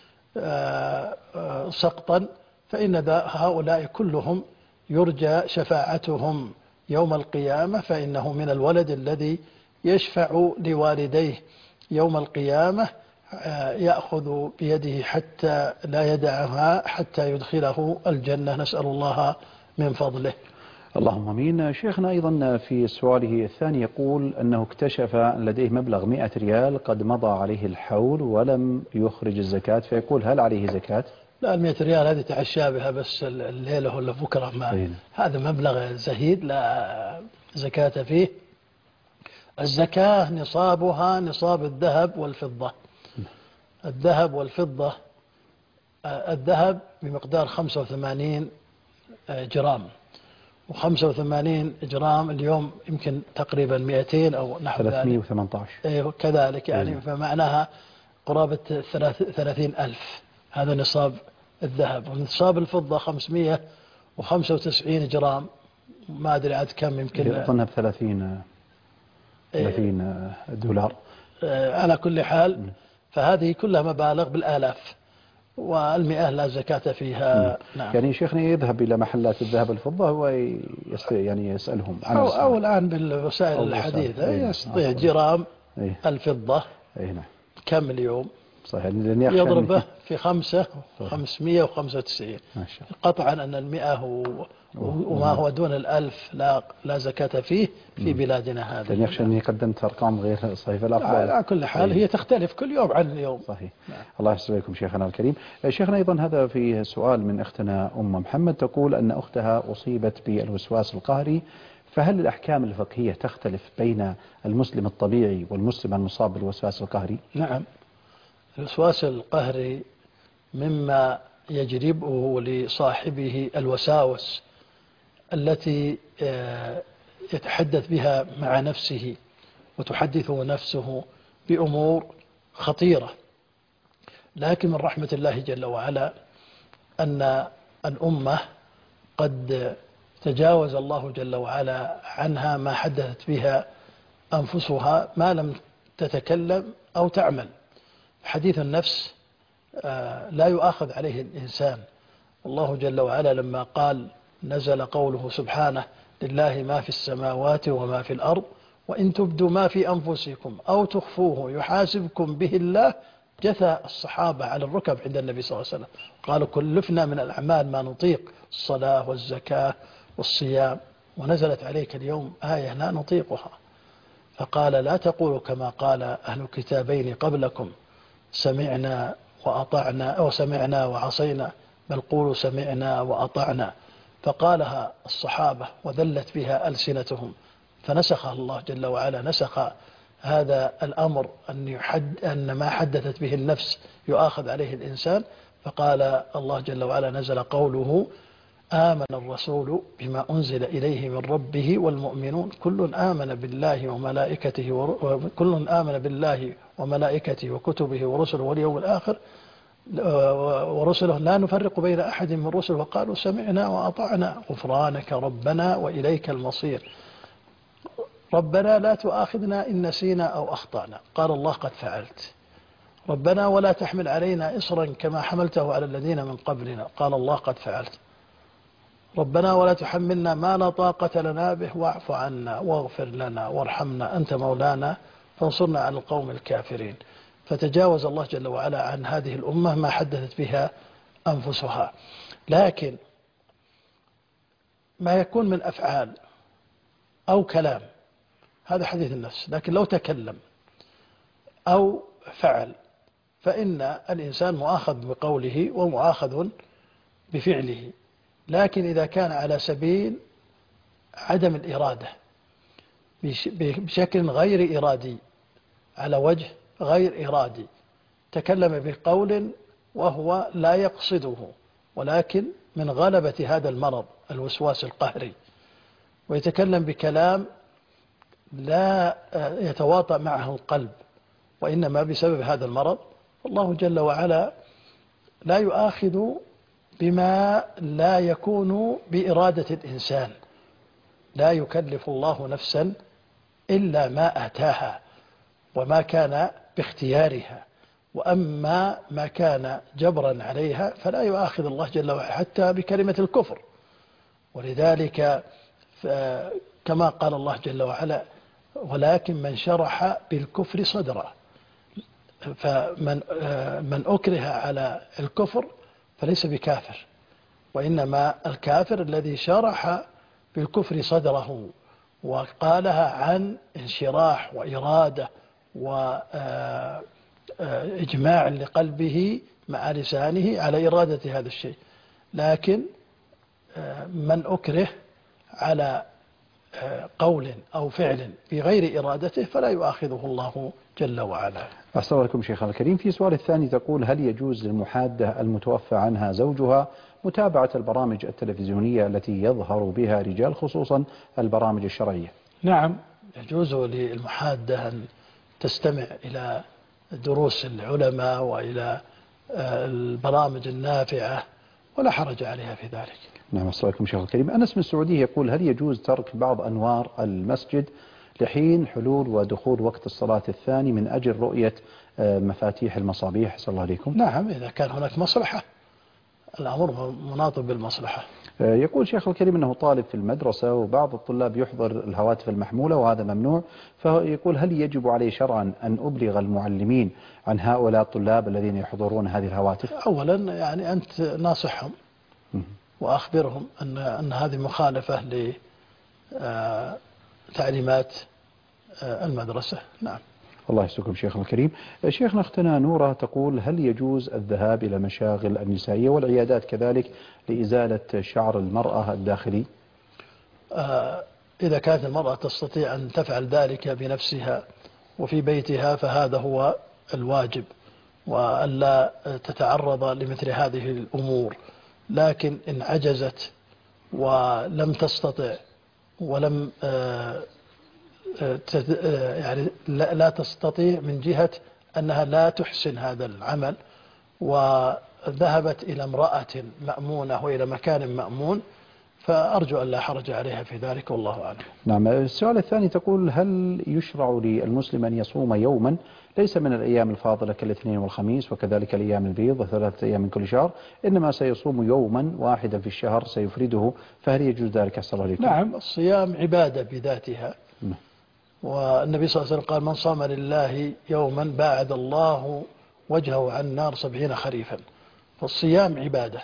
سقطا فإن هؤلاء كلهم يرجى شفاعتهم يوم القيامة، فإنه من الولد الذي يشفع لوالديه يوم القيامة يأخذ بيده حتى لا يدعها حتى يدخله الجنة، نسأل الله من فضله.
اللهم امين. شيخنا ايضا في سؤاله الثاني يقول انه اكتشف لديه مبلغ مئة ريال قد مضى عليه الحول ولم يخرج الزكاة، فيقول هل عليه زكاة؟
لا، المئة ريال هذه تعشى بها بس الليلة ولا بكرة، ما هذا مبلغ زهيد لا زكاة فيه. الزكاة نصابها نصاب الذهب والفضة، الذهب والفضة، الذهب بمقدار خمسة وثمانين جرام، وخمسة وثمانين جرام اليوم يمكن تقريبا مئتين أو نحو ذلك،
ثلاثمئة وثمانية عشر.
إيه كذلك يعني.
إيه.
فمعناها قرابة ثلاثين ألف، هذا نصاب الذهب. ونصاب الفضة خمسمئة وخمسة وتسعين جرام، ما أدري عاد كم، يمكن
أظنها بثلاثين ثلاثين دولار.
على كل حال فهذه كلها مبالغ بالآلاف، والمئة لا زكاة فيها. نعم.
يعني شيخنا يذهب إلى محلات الذهب والفضة ويست يعني يسألهم عن
أو, أو الآن بالوسائل الحديثة يستطيع جرام
أيه.
الفضة
أيه نعم.
كم اليوم؟
صحيح.
يضربه في خمسة خمسمئة وخمسة وتسعين قطعا أن المئة و... وما هو دون الألف لا لا زكاة فيه في بلادنا هذه.
لأن يخشى أني قدمت أرقام غير صحيحة. الأفضل
على كل حال هي تختلف كل يوم عن اليوم.
صحيح. نعم. الله يحسن بكم شيخنا الكريم. شيخنا أيضا هذا فيه سؤال من أختنا أم محمد، تقول أن أختها أصيبت بالوسواس القهري، فهل الأحكام الفقهية تختلف بين المسلم الطبيعي والمسلم المصاب بالوسواس القهري؟
نعم. الوسواس القهري مما يجربه لصاحبه الوساوس التي يتحدث بها مع نفسه وتحدثه نفسه بأمور خطيرة، لكن من رحمة الله جل وعلا أن الأمة قد تجاوز الله جل وعلا عنها ما حدثت بها أنفسها ما لم تتكلم أو تعمل. حديث النفس لا يؤاخذ عليه الإنسان. الله جل وعلا لما قال نزل قوله سبحانه لله ما في السماوات وما في الأرض وإن تبدوا ما في أنفسكم أو تخفوه يحاسبكم به الله، جثى الصحابة على الركب عند النبي صلى الله عليه وسلم، قالوا كلفنا من الأعمال ما نطيق، الصلاة والزكاة والصيام، ونزلت عليك اليوم آية لا نطيقها، فقال لا تقولوا كما قال أهل الكتابين قبلكم سمعنا وأطعنا أو سمعنا وعصينا، بل قولوا سمعنا وأطعنا. فقالها الصحابة وذلت بها ألسنتهم، فنسخ الله جل وعلا، نسخ هذا الأمر أن, يحد أن ما حدثت به النفس يؤاخذ عليه الإنسان. فقال الله جل وعلا نزل قوله آمن الرسول بما أنزل إليه من ربه والمؤمنون كل آمن بالله وملائكته وكل آمن بالله وملائكته وكتبه ورسله واليوم الآخر ورسله لا نفرق بين أحد من رسله وقالوا سمعنا وأطعنا غفرانك ربنا وإليك المصير. ربنا لا تؤاخذنا إن نسينا أو أخطأنا، قال الله قد فعلت. ربنا ولا تحمل علينا إصرا كما حملته على الذين من قبلنا، قال الله قد فعلت. ربنا ولا تحملنا ما لا طاقة لنا به واعف عنا واغفر لنا وارحمنا أنت مولانا فانصرنا على القوم الكافرين. فتجاوز الله جل وعلا عن هذه الأمة ما حدثت بها أنفسها. لكن ما يكون من أفعال أو كلام هذا حديث النفس، لكن لو تكلم أو فعل فإن الإنسان مؤاخذ بقوله ومؤاخذ بفعله، لكن إذا كان على سبيل عدم الإرادة بشكل غير إرادي، على وجه غير إرادي، تكلم بقول وهو لا يقصده ولكن من غلبة هذا المرض الوسواس القهري، ويتكلم بكلام لا يتواطأ معه القلب وإنما بسبب هذا المرض، الله جل وعلا لا يؤاخذ بما لا يكون بإرادة الإنسان، لا يكلف الله نفسا إلا ما آتاها وما كان باختيارها، وأما ما كان جبرا عليها فلا يؤاخذ الله جل وعلا حتى بكلمة الكفر. ولذلك كما قال الله جل وعلا ولكن من شرح بالكفر صدره، فمن من أكره على الكفر فليس بكافر، وإنما الكافر الذي شرح بالكفر صدره وقالها عن انشراح وإرادة وإجماع لقلبه مع لسانه على إرادة هذا الشيء. لكن من أكره على قول أو فعل بغير إرادته فلا يؤاخذه الله جل وعلا.
أحسن لكم شيخنا الكريم. في سؤال الثاني تقول: هل يجوز للمحادة المتوفى عنها زوجها متابعة البرامج التلفزيونية التي يظهر بها رجال، خصوصا البرامج الشرعية؟
نعم، يجوز للمحادة أن تستمع إلى دروس العلماء وإلى البرامج النافعة ولا حرج عليها في ذلك.
نعم، أحسن لكم شيخ الكريم. أنس من السعودية يقول: هل يجوز ترك بعض أنوار المسجد لحين حلول ودخول وقت الصلاة الثاني من أجل رؤية مفاتيح المصابيح؟ أحسن الله عليكم.
نعم، إذا كان هناك مصلحة، الأمر مناط بالمصلحة.
يقول شيخ الكريم أنه طالب في المدرسة وبعض الطلاب يحضر الهواتف المحمولة وهذا ممنوع، فيقول: هل يجب عليه شرعا أن أبلغ المعلمين عن هؤلاء الطلاب الذين يحضرون هذه الهواتف؟
أولا يعني أنت ناصحهم وأخبرهم أن أن هذه مخالفة لتعليمات المدرسة. نعم.
الله يسلمكم شيخنا الكريم. شيخنا أختنا نورة تقول: هل يجوز الذهاب إلى المشاغل النسائية والعيادات كذلك لإزالة شعر المرأة الداخلي؟
إذا كانت المرأة تستطيع أن تفعل ذلك بنفسها وفي بيتها فهذا هو الواجب، وألا تتعرض لمثل هذه الأمور. لكن إن عجزت ولم تستطع ولم يعني لا تستطيع من جهة أنها لا تحسن هذا العمل وذهبت إلى امرأة مأمونة وإلى مكان مأمون، فأرجو أن لا حرج عليها في ذلك، والله أعلم.
نعم. السؤال الثاني تقول: هل يشرع للمسلم أن يصوم يوما ليس من الأيام الفاضلة كالاثنين والخميس وكذلك الأيام البيض وثلاثة أيام من كل شهر، إنما سيصوم يوما واحدا في الشهر سيفرده، فهل يجوز ذلك؟ أحسن الله عليكم.
نعم، الصيام عبادة بذاتها.
نعم.
والنبي صلى الله عليه وسلم قال: من صام لله يوما باعد الله وجهه عن النار سبعين خريفا. فالصيام عبادة،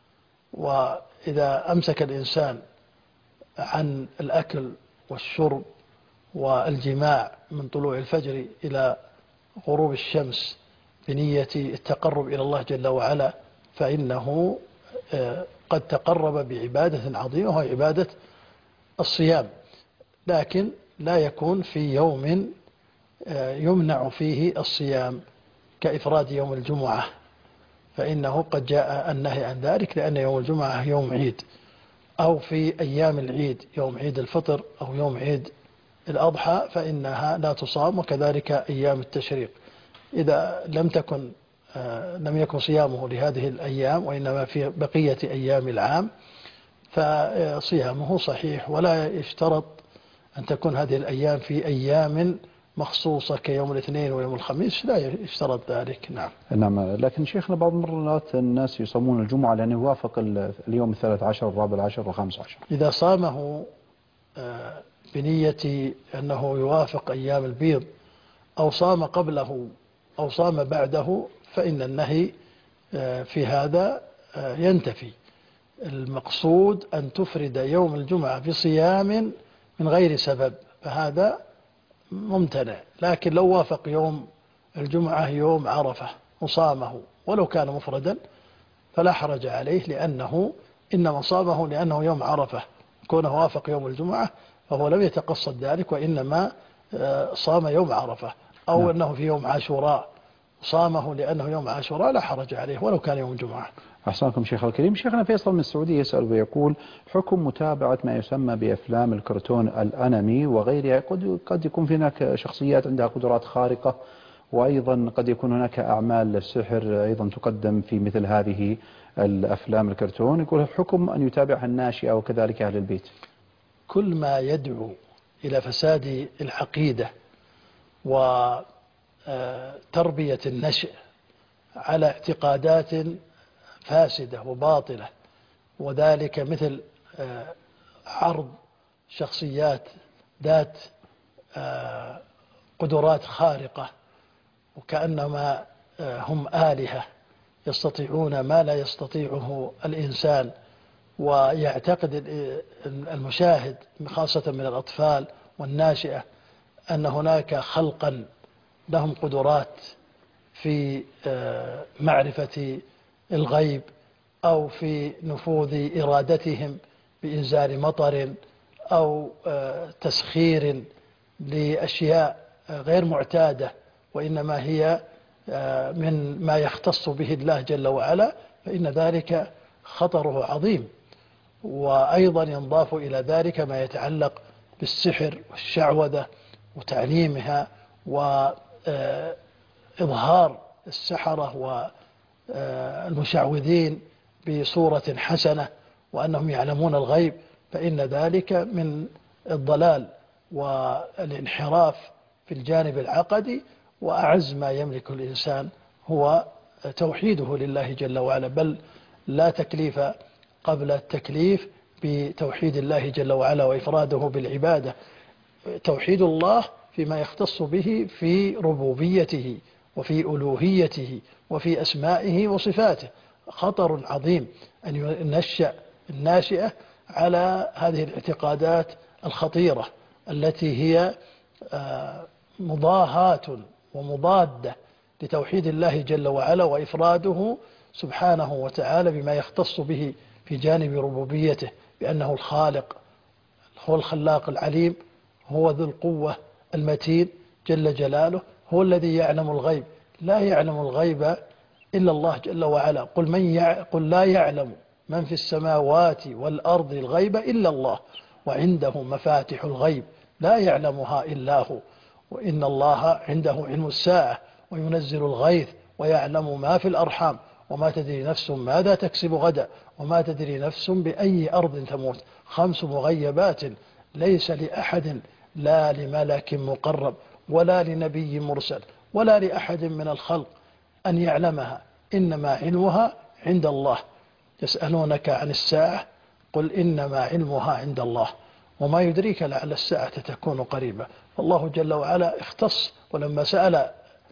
وإذا أمسك الإنسان عن الأكل والشرب والجماع من طلوع الفجر إلى غروب الشمس بنية التقرب إلى الله جل وعلا، فإنه قد تقرب بعبادة عظيمة وهي عبادة الصيام. لكن لا يكون في يوم يمنع فيه الصيام كإفراد يوم الجمعة، فإنه قد جاء النهي عن ذلك لأن يوم الجمعة يوم عيد، أو في أيام العيد يوم عيد الفطر أو يوم عيد الأضحى فإنها لا تصام، وكذلك أيام التشريق. إذا لم تكن لم يكن صيامه لهذه الأيام وإنما في بقية أيام العام فصيامه صحيح، ولا يشترط أن تكون هذه الأيام في أيام مخصوصة كيوم الاثنين ويوم الخميس، لا يشترط ذلك. نعم.
نعم. لكن شيخنا بعض المرات الناس يصومون الجمعة لأنه يوافق اليوم الثالث عشر والرابع عشر والخامس عشر.
إذا صامه بنية أنه يوافق أيام البيض أو صام قبله أو صام بعده فإن النهي في هذا ينتفي. المقصود أن تفرد يوم الجمعة بصيام من غير سبب، فهذا ممتنع. لكن لو وافق يوم الجمعة يوم عرفة وصامه ولو كان مفردا فلا حرج عليه، لأنه إنما صامه لأنه يوم عرفة، كونه وافق يوم الجمعة فهو لم يتقصد ذلك وإنما صام يوم عرفة. أو نعم. أنه في يوم عاشوراء صامه لأنه يوم عاشوراء لا حرج عليه ولو كان يوم الجمعة.
أحسنكم شيخ الكريم. شيخنا فيصل من السعودية يسأل ويقول: حكم متابعة ما يسمى بأفلام الكرتون الأنمي وغيرها، قد قد يكون في هناك شخصيات عندها قدرات خارقة، وأيضا قد يكون هناك أعمال سحر أيضا تقدم في مثل هذه الأفلام الكرتون، يقول: حكم أن يتابعها الناشئة وكذلك أهل البيت؟
كل ما يدعو إلى فساد العقيدة وتربية النشء على اعتقادات فاسدة وباطلة، وذلك مثل عرض شخصيات ذات قدرات خارقة وكأنما هم آلهة يستطيعون ما لا يستطيعه الإنسان، ويعتقد المشاهد خاصة من الأطفال والناشئة أن هناك خلقا لهم قدرات في معرفة الغيب أو في نفوذ إرادتهم بإنزال مطر أو تسخير لأشياء غير معتادة وإنما هي من ما يختص به الله جل وعلا، فإن ذلك خطره عظيم. وأيضا ينضاف إلى ذلك ما يتعلق بالسحر والشعوذة وتعليمها وإظهار السحرة والمشعوذين بصورة حسنة وأنهم يعلمون الغيب، فإن ذلك من الضلال والانحراف في الجانب العقدي. وأعز ما يملك الإنسان هو توحيده لله جل وعلا، بل لا تكليف قبل التكليف بتوحيد الله جل وعلا وإفراده بالعبادة. توحيد الله فيما يختص به في ربوبيته وفي ألوهيته وفي أسمائه وصفاته. خطر عظيم أن ينشأ الناشئة على هذه الاعتقادات الخطيرة التي هي مضاهاة ومضادة لتوحيد الله جل وعلا وإفراده سبحانه وتعالى بما يختص به في جانب ربوبيته، بأنه الخالق، هو الخلاق العليم، هو ذو القوة المتين جل جلاله، هو الذي يعلم الغيب. لا يعلم الغيب إلا الله جل وعلا. قل, من يع... قل لا يعلم من في السماوات والأرض الغيب إلا الله وعنده مفاتح الغيب لا يعلمها إلا هو وإن الله عنده علم الساعة وينزل الغيث ويعلم ما في الأرحام وما تدري نفس ماذا تكسب غدا وما تدري نفس بأي أرض تموت. خمس مغيبات ليس لأحد، لا لملك مقرب ولا لنبي مرسل ولا لأحد من الخلق أن يعلمها، إنما علمها عند الله. يسألونك عن الساعة قل إنما علمها عند الله وما يدريك لعل الساعة تكون قريبة. فالله جل وعلا اختص. ولما سأل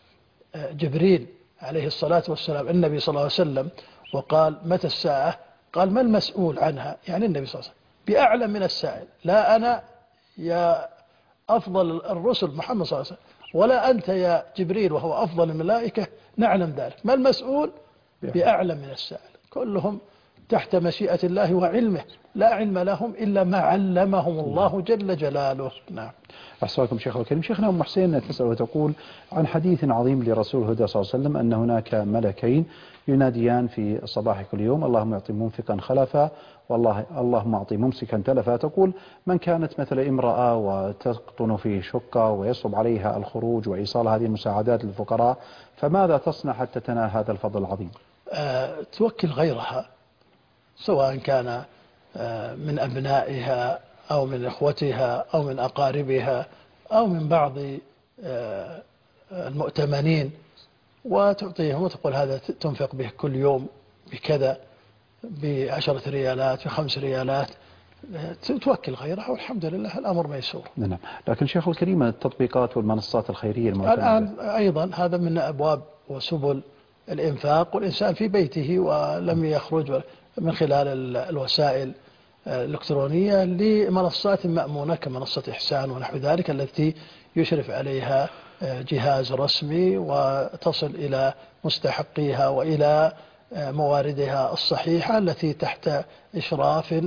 جبريل عليه الصلاة والسلام النبي صلى الله عليه وسلم وقال متى الساعة، قال ما المسؤول عنها، يعني النبي صلى الله عليه وسلم بأعلم من السائل، لا أنا يا أفضل الرسل محمد صلى الله عليه وسلم ولا أنت يا جبريل وهو أفضل الملائكة نعلم ذلك، ما المسؤول بأعلم من السائل. كلهم تحت مشيئة الله وعلمه، لا علم لهم إلا ما علمهم الله جل جلاله. نعم.
أحسنكم شيخ الكريم. شيخنا أم حسين تسأل وتقول عن حديث عظيم لرسول الهدى صلى الله عليه وسلم أن هناك ملكين يناديان في صباح كل يوم اللهم اعطي منفقا خلفا والله اللهم اعطي ممسكا تلفا. تقول من كانت مثل امرأة وتقطن في شقة ويصعب عليها الخروج وإيصال هذه المساعدات للفقراء، فماذا تصنع حتى تنال هذا الفضل العظيم؟
أه توكل غيرها، سواء كان أه من أبنائها أو من إخوتها أو من أقاربها أو من بعض أه المؤتمنين، وتعطيهم وتقول هذا تنفق به كل يوم بكذا، بعشرة ريالات بخمس ريالات، توكل غيرها والحمد لله الأمر ميسور.
نعم. لكن شيخ الكريم التطبيقات والمنصات الخيرية المعتمدة
الآن أيضا هذا من أبواب وسبل الإنفاق، والإنسان في بيته ولم يخرج من خلال الوسائل الإلكترونية لمنصات مأمونة كمنصة إحسان ونحو ذلك التي يشرف عليها جهاز رسمي وتصل إلى مستحقيها وإلى مواردها الصحيحة التي تحت إشراف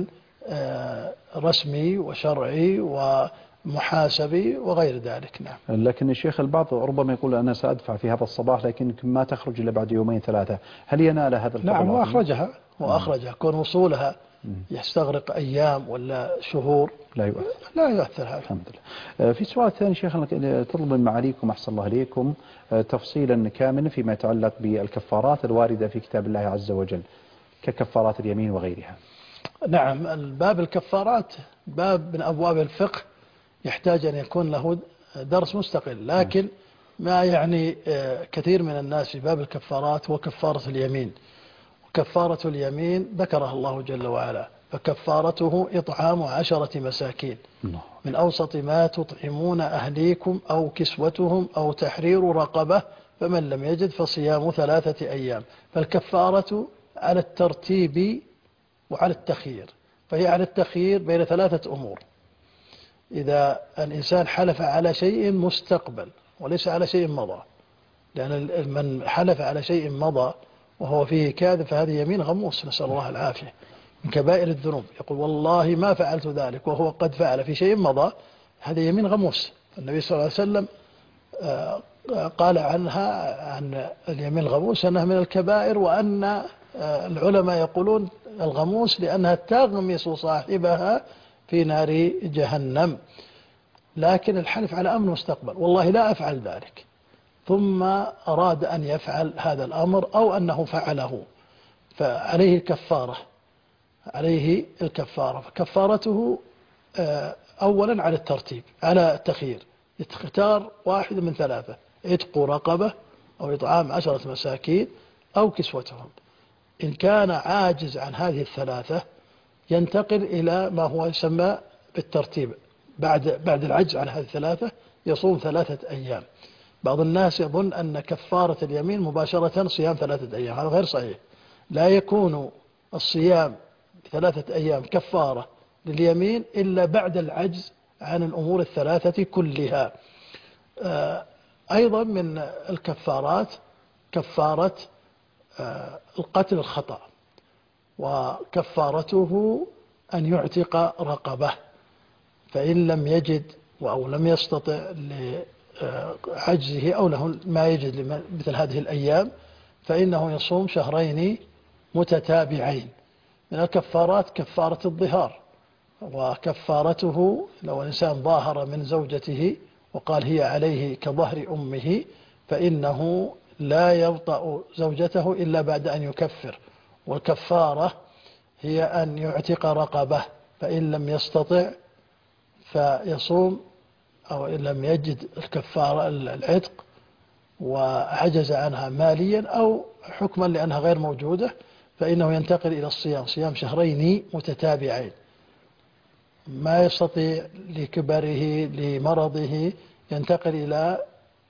رسمي وشرعي ومحاسبي وغير ذلك. نعم.
لكن الشيخ البعض ربما يقول أنا سأدفع في هذا الصباح لكن ما تخرج إلا بعد يومين ثلاثة، هل ينال هذا الفضل؟
نعم. وأخرجها وأخرجها كون وصولها يستغرق أيام ولا شهور
لا يؤثر.
لا يؤثر هذا.
الحمد لله. في سؤال ثاني شيخنا تطلب من معاليكم أحسن الله إليكم تفصيلا كاملا فيما يتعلق بالكفارات الواردة في كتاب الله عز وجل ككفارات اليمين وغيرها.
نعم. الباب الكفارات باب من أبواب الفقه يحتاج أن يكون له درس مستقل، لكن ما يعني كثير من الناس في باب الكفارات هو كفارة اليمين. كفارة اليمين ذكرها الله جل وعلا، فكفارته إطعام عشرة مساكين من أوسط ما تطعمون أهليكم أو كسوتهم أو تحرير رقبة فمن لم يجد فصيام ثلاثة أيام. فالكفارة على الترتيب وعلى التخيير، فهي على التخيير بين ثلاثة أمور. إذا الإنسان حلف على شيء مستقبل وليس على شيء مضى، لأن من حلف على شيء مضى وهو فيه كاذب فهذه يمين غموس، نسأل الله العافية، من كبائر الذنوب. يقول والله ما فعلت ذلك وهو قد فعل في شيء مضى، هذا يمين غموس. النبي صلى الله عليه وسلم قال عنها عن اليمين الغموس أنها من الكبائر، وأن العلماء يقولون الغموس لأنها تغمس صاحبها في نار جهنم. لكن الحلف على أمن مستقبل، والله لا أفعل ذلك، ثم أراد أن يفعل هذا الأمر أو أنه فعله، فعليه الكفارة، عليه الكفارة. فكفارته أولا على الترتيب، على التخيير، يختار واحد من ثلاثة: عتق رقبة أو إطعام عشرة مساكين أو كسوتهم. إن كان عاجز عن هذه الثلاثة ينتقل إلى ما هو يسمى بالترتيب، بعد بعد العجز عن هذه الثلاثة يصوم ثلاثة أيام. بعض الناس يظن أن كفارة اليمين مباشرة صيام ثلاثة أيام، هذا غير صحيح. لا يكون الصيام ثلاثة أيام كفارة لليمين إلا بعد العجز عن الأمور الثلاثة كلها. أيضا من الكفارات كفارة القتل الخطأ، وكفارته أن يعتق رقبة، فإن لم يجد أو لم يستطع لعجزه أو له ما يجد مثل هذه الأيام فإنه يصوم شهرين متتابعين. من الكفارات كفارة الظهار، وكفارته لو الإنسان ظاهر من زوجته وقال هي عليه كظهر أمه فإنه لا يوطأ زوجته إلا بعد أن يكفر. والكفارة هي أن يعتق رقبة، فإن لم يستطع فيصوم، أو إن لم يجد الكفارة العتق وعجز عنها ماليا أو حكما لأنها غير موجودة فإنه ينتقل إلى الصيام، صيام شهرين متتابعين. ما يستطيع لكبره لمرضه ينتقل إلى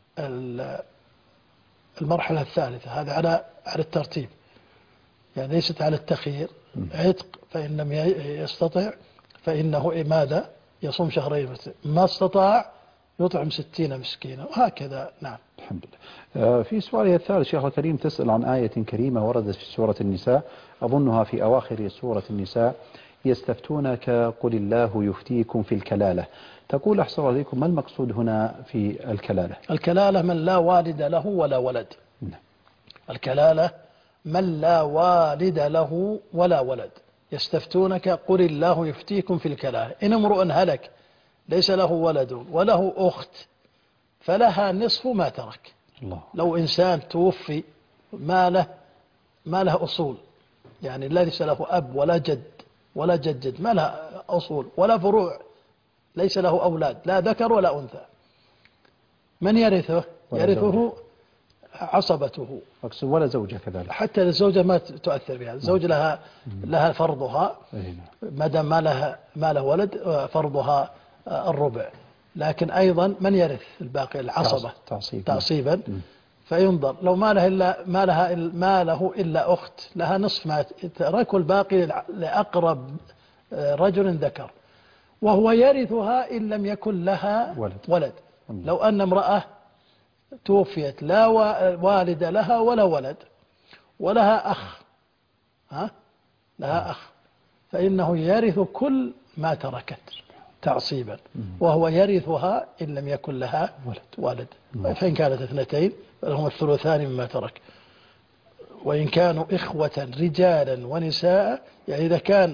المرحلة الثالثة، هذا على على الترتيب، يعني ليست على التخيير. عتق فإن لم يستطع فإنه ماذا؟ يصوم شهرين، ما استطاع يطعم ستين مسكينا، وهكذا. نعم.
الحمد لله. في سؤالها الثالث شيخ الكريم تسأل عن آية كريمة وردت في سورة النساء، أظنها في أواخر سورة النساء: يستفتونك قل الله يفتيكم في الكلالة. تقول أحسن عليكم ما المقصود هنا في الكلالة؟
الكلالة من لا والد له ولا ولد.
نعم.
الكلالة من لا والد له ولا ولد. يستفتونك قل الله يفتيكم في الكلالة، إن امرؤ هلك ليس له ولد وله أخت فلها نصف ما ترك.
الله.
لو إنسان توفي ما له ما له أصول، يعني ليس له أب ولا جد ولا جد جد، ما له أصول ولا فروع، ليس له أولاد لا ذكر ولا أنثى، من يرثه؟ يرثه عصبته.
أقصد ولا زوجة كذلك.
حتى الزوجة ما تؤثر بها، الزوجة لها لها فرضها ما دام ما لها ما له ولد، فرضها الربع. لكن أيضا من يرث الباقي؟ العصبة
تعصيب.
تعصيبا. فينظر لو ما له إلا ما لها ما له إلا أخت لها نصف ما ترك، والباقي لأقرب رجل ذكر، وهو يرثها إن لم يكن لها
ولد,
ولد. لو أن امرأة توفيت لا والد لها ولا ولد ولها أخ، ها لها أخ، فإنه يرث كل ما تركت تعصيبا، وهو يرثها إن لم يكن لها ولد, ولد. فإن كانت اثنتين فلهم الثلثان مما ترك. وإن كانوا إخوة رجالا ونساء، يعني إذا كان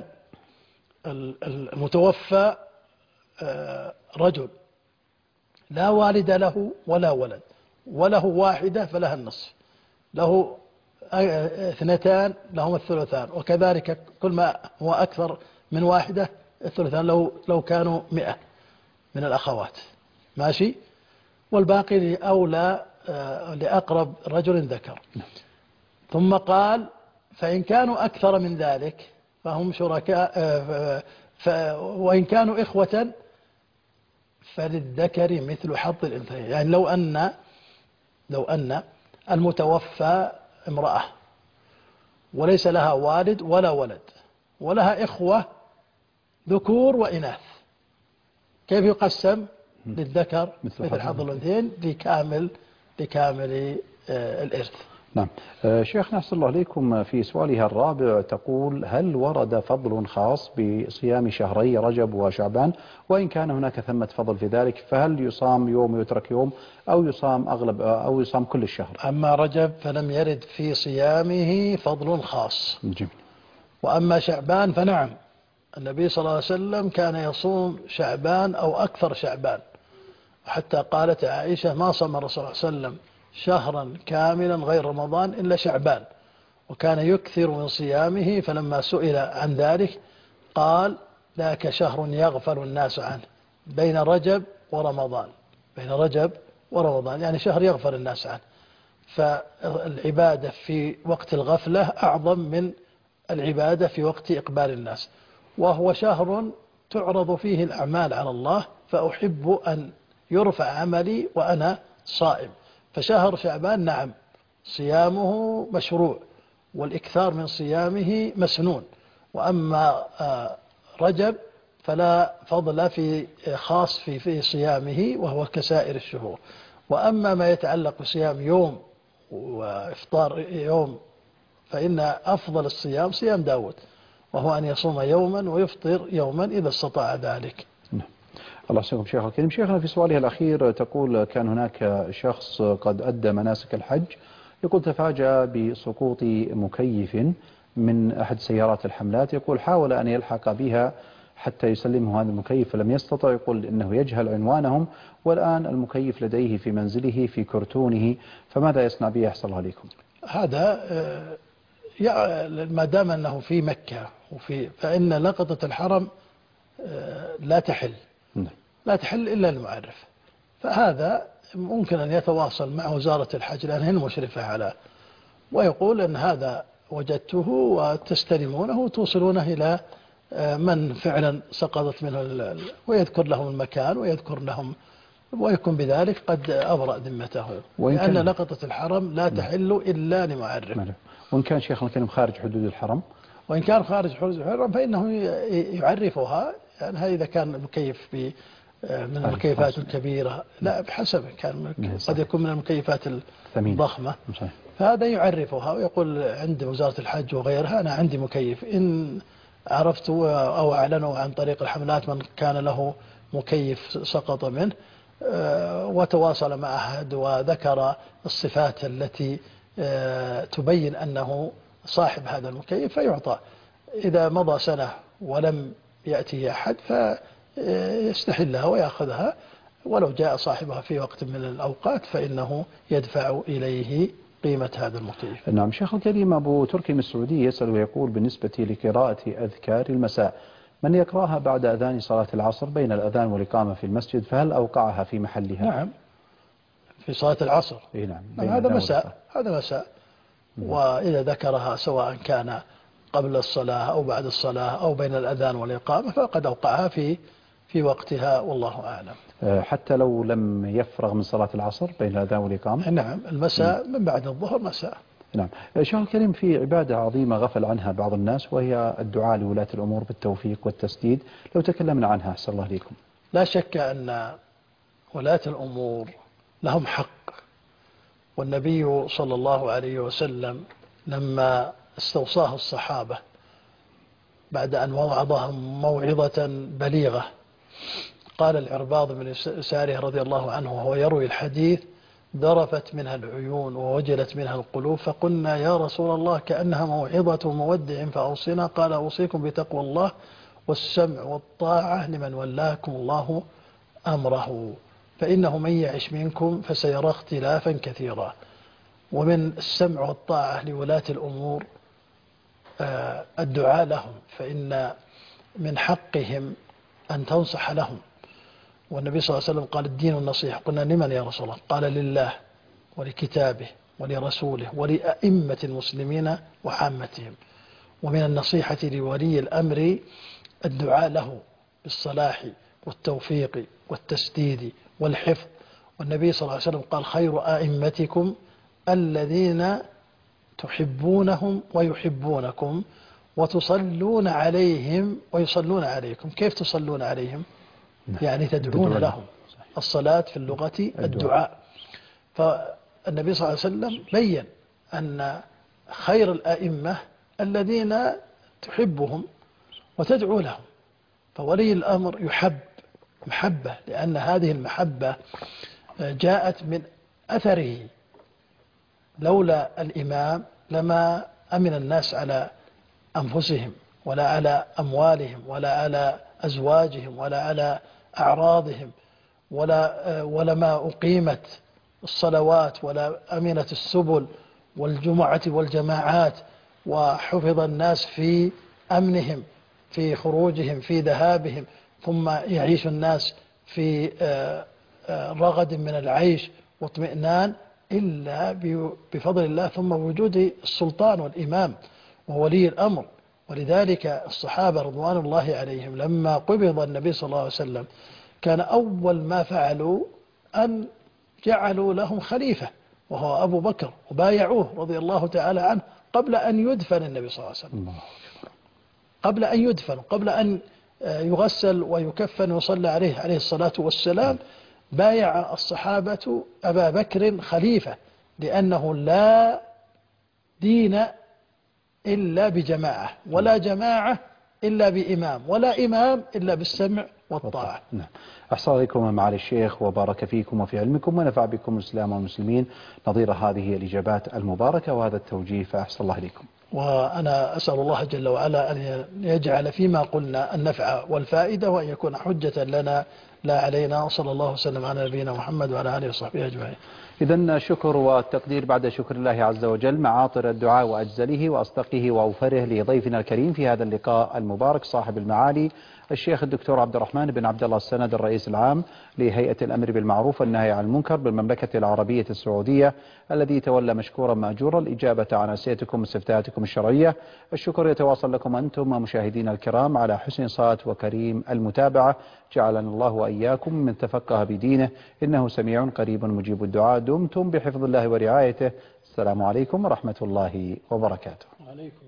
المتوفى رجل لا والد له ولا ولد وله واحدة فلها النصف، له اثنتان لهم الثلثان، وكذلك كل ما هو أكثر من واحدة الثلثان لو لو كانوا مئة من الأخوات، ماشي. والباقي لأولى لأقرب رجل ذكر. ثم قال فإن كانوا أكثر من ذلك فهم شركاء، وإن كانوا إخوة فللذكر مثل حظ الأنثيين. يعني لو أن لو أن المتوفى امرأة وليس لها والد ولا ولد ولها إخوة ذكور وإناث، كيف يقسم؟ للذكر مثل حظ الأنثيين لكامل لكامل الإرث.
نعم. آه، شيخنا أحسن الله عليكم، في سؤالها الرابع تقول: هل ورد فضل خاص بصيام شهري رجب وشعبان؟ وإن كان هناك ثمة فضل في ذلك، فهل يصام يوم ويترك يوم، أو يصام أغلب أو يصام كل الشهر؟
أما رجب فلم يرد في صيامه فضل خاص.
جميل.
وأما شعبان فنعم، النبي صلى الله عليه وسلم كان يصوم شعبان أو أكثر شعبان، حتى قالت عائشة: ما صام الرسول صلى الله عليه وسلم شهرا كاملا غير رمضان إلا شعبان، وكان يكثر من صيامه. فلما سئل عن ذلك قال: ذاك شهر يغفل الناس عنه، بين رجب ورمضان، بين رجب ورمضان يعني شهر يغفل الناس عنه. فالعبادة في وقت الغفلة أعظم من العبادة في وقت إقبال الناس، وهو شهر تعرض فيه الأعمال على الله، فأحب أن يرفع عملي وأنا صائم. فشهر شعبان نعم صيامه مشروع، والإكثار من صيامه مسنون. وأما رجب فلا فضل في خاص في في صيامه، وهو كسائر الشهور. وأما ما يتعلق بصيام يوم وإفطار يوم، فإن أفضل الصيام صيام داود، وهو أن يصوم يوما ويفطر يوما إذا استطاع ذلك.
الله يسلمكم شيخ الكريم. شيخنا في سؤالها الأخير تقول: كان هناك شخص قد أدى مناسك الحج، يقول تفاجأ بسقوط مكيف من أحد سيارات الحملات، يقول حاول أن يلحق بها حتى يسلمه هذا المكيف فلم يستطع، يقول إنه يجهل عنوانهم، والآن المكيف لديه في منزله في كرتونه، فماذا يصنع به أحسن الله عليكم؟
هذا ما دام أنه في مكة وفي فإن لقطة الحرم لا تحل لا تحل إلا المعرف، فهذا ممكن أن يتواصل مع وزارة الحج لأنها المشرفة على، ويقول أن هذا وجدته وتستلمونه وتوصلونه إلى من فعلا سقطت منه، ويذكر لهم المكان ويذكر لهم، ويكون بذلك قد أبرأ ذمته، لأن لقطة الحرم لا تحل إلا لمعرف.
وإن كان شيخنا الكريم خارج حدود الحرم،
وإن كان خارج حدود الحرم فإنه يعرفها، يعني إذا كان المكيف من المكيفات الكبيرة، لا بحسب كان قد يكون من المكيفات الضخمة، فهذا يعرفها ويقول عند وزارة الحج وغيرها أنا عندي مكيف. إن عرفت أو أعلنوا عن طريق الحملات من كان له مكيف سقط منه وتواصل مع أحد وذكر الصفات التي تبين أنه صاحب هذا المكيف فيعطى. إذا مضى سنة ولم يأتي أحد فيستحلها ويأخذها، ولو جاء صاحبها في وقت من الأوقات فإنه يدفع إليه قيمة هذا المكيف.
نعم. شيخ الكريم أبو تركي من السعودية يسأل ويقول: بالنسبة لقراءة أذكار المساء، من يقرأها بعد أذان صلاة العصر بين الأذان والإقامة في المسجد، فهل أوقعها في محلها؟
نعم، في صلاة العصر.
إيه نعم.
نعم هذا مساء، هذا مساء. وإذا ذكرها سواء كان قبل الصلاة أو بعد الصلاة أو بين الأذان والإقامة فقد أوقعها في في وقتها، والله أعلم.
حتى لو لم يفرغ من صلاة العصر بين الأذان والإقامة؟
نعم، المساء من بعد الظهر مساء.
نعم. شيخ الكريم، في عبادة عظيمة غفل عنها بعض الناس، وهي الدعاء لولاة الأمور بالتوفيق والتسديد، لو تكلمنا عنها أحسن الله عليكم.
لا شك أن ولاة الأمور لهم حق، والنبي صلى الله عليه وسلم لما استوصاه الصحابة بعد أن وعظهم موعظة بليغة قال العرباض بن سارية رضي الله عنه وهو يروي الحديث: ذرفت منها العيون ووجلت منها القلوب، فقلنا يا رسول الله كأنها موعظة مودع فأوصنا، قال: أوصيكم بتقوى الله والسمع والطاعة لمن ولاكم الله أمره، فإنه من يعش منكم فسيرى اختلافا كثيرا. ومن السمع والطاعة لولاة الأمور الدعاء لهم، فإن من حقهم أن تنصح لهم. والنبي صلى الله عليه وسلم قال: الدين النصيحة. قلنا: لمن يا رسول الله؟ قال: لله ولكتابه ولرسوله ولأئمة المسلمين وعامتهم. ومن النصيحة لولي الأمر الدعاء له بالصلاح والتوفيق والتسديد والحفظ. والنبي صلى الله عليه وسلم قال: خير أئمتكم الذين تحبونهم ويحبونكم وتصلون عليهم ويصلون عليكم. كيف تصلون عليهم؟ يعني تدعون لهم. الصلاة في اللغة الدعاء. فالنبي صلى الله عليه وسلم بين أن خير الأئمة الذين تحبهم وتدعو لهم، فولي الأمر يحب محبة، لأن هذه المحبة جاءت من أثره. لولا الإمام لما أمن الناس على أنفسهم ولا على أموالهم ولا على أزواجهم ولا على أعراضهم، ولا ولما أقيمت الصلوات ولا أمنت السبل والجمعة والجماعات، وحفظ الناس في أمنهم في خروجهم في ذهابهم، ثم يعيش الناس في رغد من العيش واطمئنان إلا بفضل الله، ثم وجود السلطان والإمام وولي الأمر. ولذلك الصحابة رضوان الله عليهم لما قبض النبي صلى الله عليه وسلم كان أول ما فعلوا أن جعلوا لهم خليفة وهو أبو بكر، وبايعوه رضي الله تعالى عنه قبل أن يدفن النبي صلى الله عليه وسلم، قبل أن يدفن، قبل أن يغسل ويكفن وصلى عليه عليه الصلاة والسلام. بايع الصحابة أبا بكر خليفة، لأنه لا دين إلا بجماعة، ولا جماعة إلا بإمام، ولا إمام إلا بالسمع والطاعة.
نعم. أحسن عليكم معالي الشيخ وبارك فيكم وفي علمكم ونفع بكم الإسلام والمسلمين نظير هذه الإجابات المباركة وهذا التوجيه، فأحسن الله إليكم.
وأنا أسأل الله جل وعلا أن يجعل فيما قلنا النفع والفائدة، وأن يكون حجة لنا لا علينا، وصلى الله وسلم على نبينا محمد وعلى آله وصحبه أجمعين.
إذن الشكر والتقدير بعد شكر الله عز وجل معاطر الدعاء وأجزله وأصدقه وأوفره لضيفنا الكريم في هذا اللقاء المبارك صاحب المعالي الشيخ الدكتور عبد الرحمن بن عبد الله السند الرئيس العام لهيئة الأمر بالمعروف والنهي عن المنكر بالمملكة العربية السعودية، الذي تولى مشكورا مأجورا الإجابة عن أسئلتكم واستفتاءاتكم الشرعية. الشكر يتواصل لكم أنتم مشاهدينا الكرام على حسن صوت وكريم المتابعة، جعلنا الله وإياكم من تفقه بدينه، إنه سميع قريب مجيب الدعاء. دمتم بحفظ الله ورعايته. السلام عليكم ورحمة الله وبركاته.
عليكم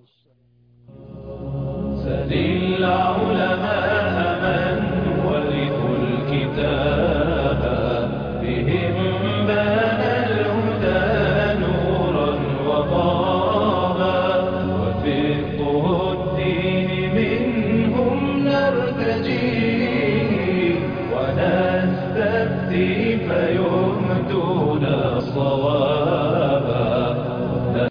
سل العلماء من ورثوا الكتاب بهم بان الهدى نورا وطابا، وفقه الدين منهم نرتجي ونستفتي